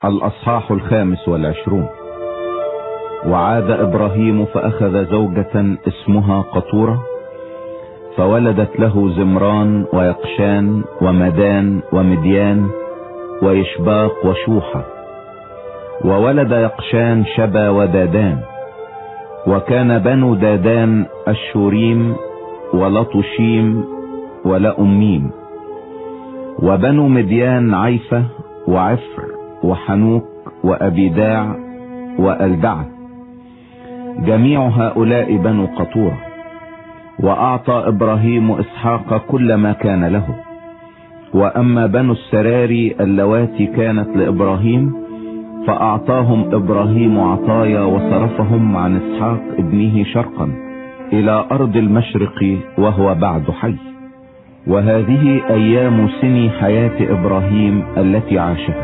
الأصحاح 25. وعاد إبراهيم فأخذ زوجة اسمها قطورة، فولدت له زمران ويقشان ومدان ومديان ويشباق وشوحة. وولد يقشان شبا ودادان. وكان بنو دادان الشوريم ولطشيم ولأميم. وبنو مديان عيفة وعفر وحنوك وأبيداع وألدعة. جميع هؤلاء بنو قطورة. وأعطى إبراهيم إسحاق كل ما كان له. وأما بنو السراري اللواتي كانت لإبراهيم فأعطاهم إبراهيم عطايا وصرفهم عن إسحاق ابنه شرقا إلى أرض المشرق وهو بعد حي. وهذه أيام سني حياة إبراهيم التي عاشها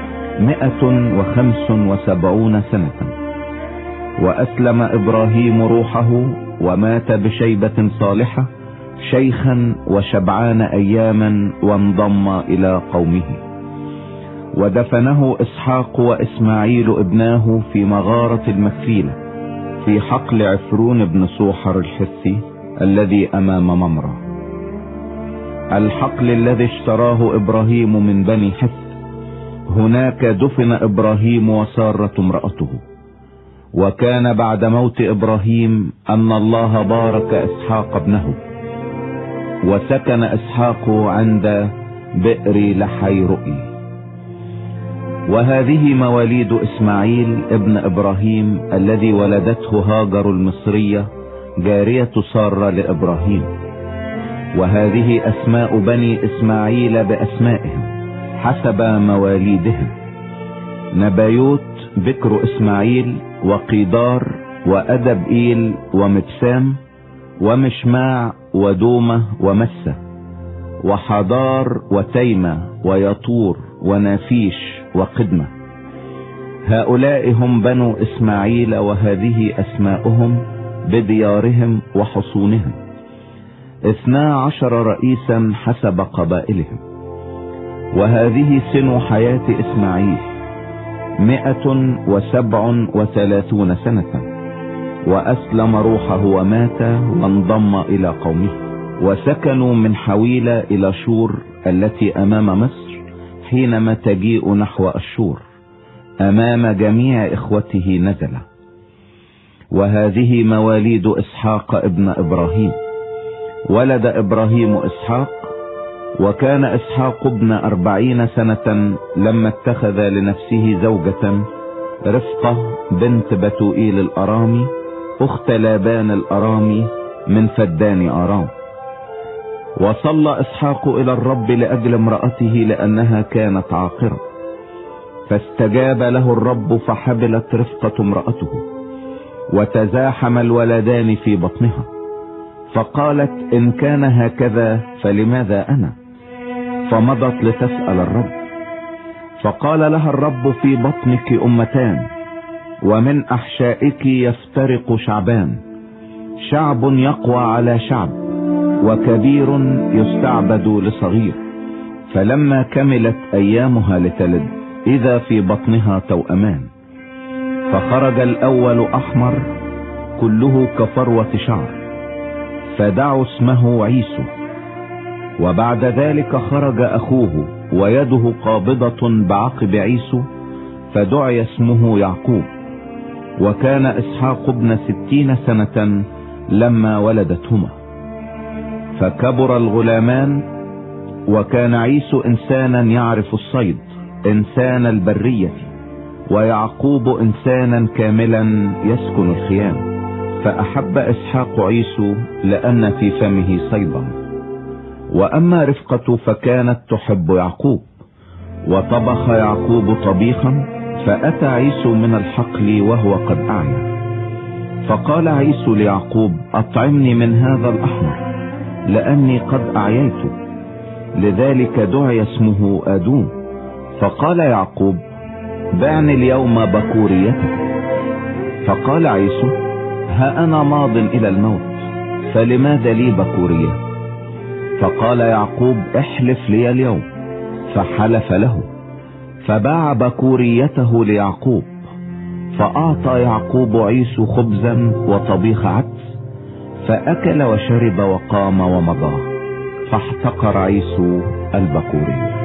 175 سنة. وأسلم إبراهيم روحه ومات بشيبة صالحة شيخا وشبعان أياما وانضم إلى قومه. ودفنه إسحاق وإسماعيل ابناه في مغارة المكفيلة في حقل عفرون بن صوحر الحثي الذي أمام ممرة، الحقل الذي اشتراه إبراهيم من بني حث. هناك دفن إبراهيم وسارة امرأته. وكان بعد موت إبراهيم أن الله بارك إسحاق ابنه، وسكن إسحاق عند بئر لحي رؤي. وهذه مواليد إسماعيل ابن إبراهيم الذي ولدته هاجر المصرية جارية سارة لإبراهيم. وهذه أسماء بني إسماعيل بأسمائهم حسب مواليدهم: نبايوت بكر إسماعيل، وقيدار، وأدبئيل، ومبسام، ومشماع، ودومة، ومسة، وحضار، وتيمة، ويطور، ونافيش، وقدمة. هؤلاء هم بنو إسماعيل، وهذه أسماؤهم بديارهم وحصونهم: 12 رئيسا حسب قبائلهم. وهذه سن حياة إسماعيل 137 سنة. وأسلم روحه ومات وانضم إلى قومه. وسكنوا من حويلة إلى شور التي أمام مصر حينما تجيء نحو أشور، أمام جميع إخوته نزل. وهذه مواليد إسحاق ابن إبراهيم. ولد إبراهيم إسحاق، وكان إسحاق ابن 40 سنة لما اتخذ لنفسه زوجة، رفقة بنت بتوئيل الأرامي أخت لابان الأرامي من فدان أرام. وصلى إسحاق إلى الرب لأجل امرأته لأنها كانت عاقرة، فاستجاب له الرب فحبلت رفقة امرأته، وتزاحم الولدان في بطنها. فقالت: إن كان هكذا فلماذا أنا؟ فمضت لتسأل الرب. فقال لها الرب: في بطنك أمتان، ومن أحشائك يفترق شعبان، شعب يقوى على شعب، وكبير يستعبد لصغير. فلما كملت أيامها لتلد إذا في بطنها توأمان. فخرج الأول أحمر كله كفروة شعر، فدعوا اسمه عيسو. وبعد ذلك خرج أخوه ويده قابضة بعقب عيسو، فدعي اسمه يعقوب. وكان إسحاق ابن 60 سنة لما ولدتهما. فكبر الغلامان. وكان عيسو إنسانا يعرف الصيد، إنسان البرية، ويعقوب إنسانا كاملا يسكن الخيام. فأحب إسحاق عيسو لأن في فمه صيدا. وأما رفقة فكانت تحب يعقوب. وطبخ يعقوب طبيخا، فأتى عيسو من الحقل وهو قد أعيا. فقال عيسو ليعقوب: أطعمني من هذا الأحمر لأني قد أعييت. لذلك دعي اسمه آدوم. فقال يعقوب: بعني اليوم بكوريتك. فقال عيسو: ها أنا ماض إلى الموت، فلماذا لي بكورية؟ فقال يعقوب: احلف لي اليوم. فحلف له. فباع بكوريته ليعقوب، فأعطى يعقوب عيسو خبزا وطبيخ عدس، فأكل وشرب وقام ومضى، فاحتقر عيسو البكورية.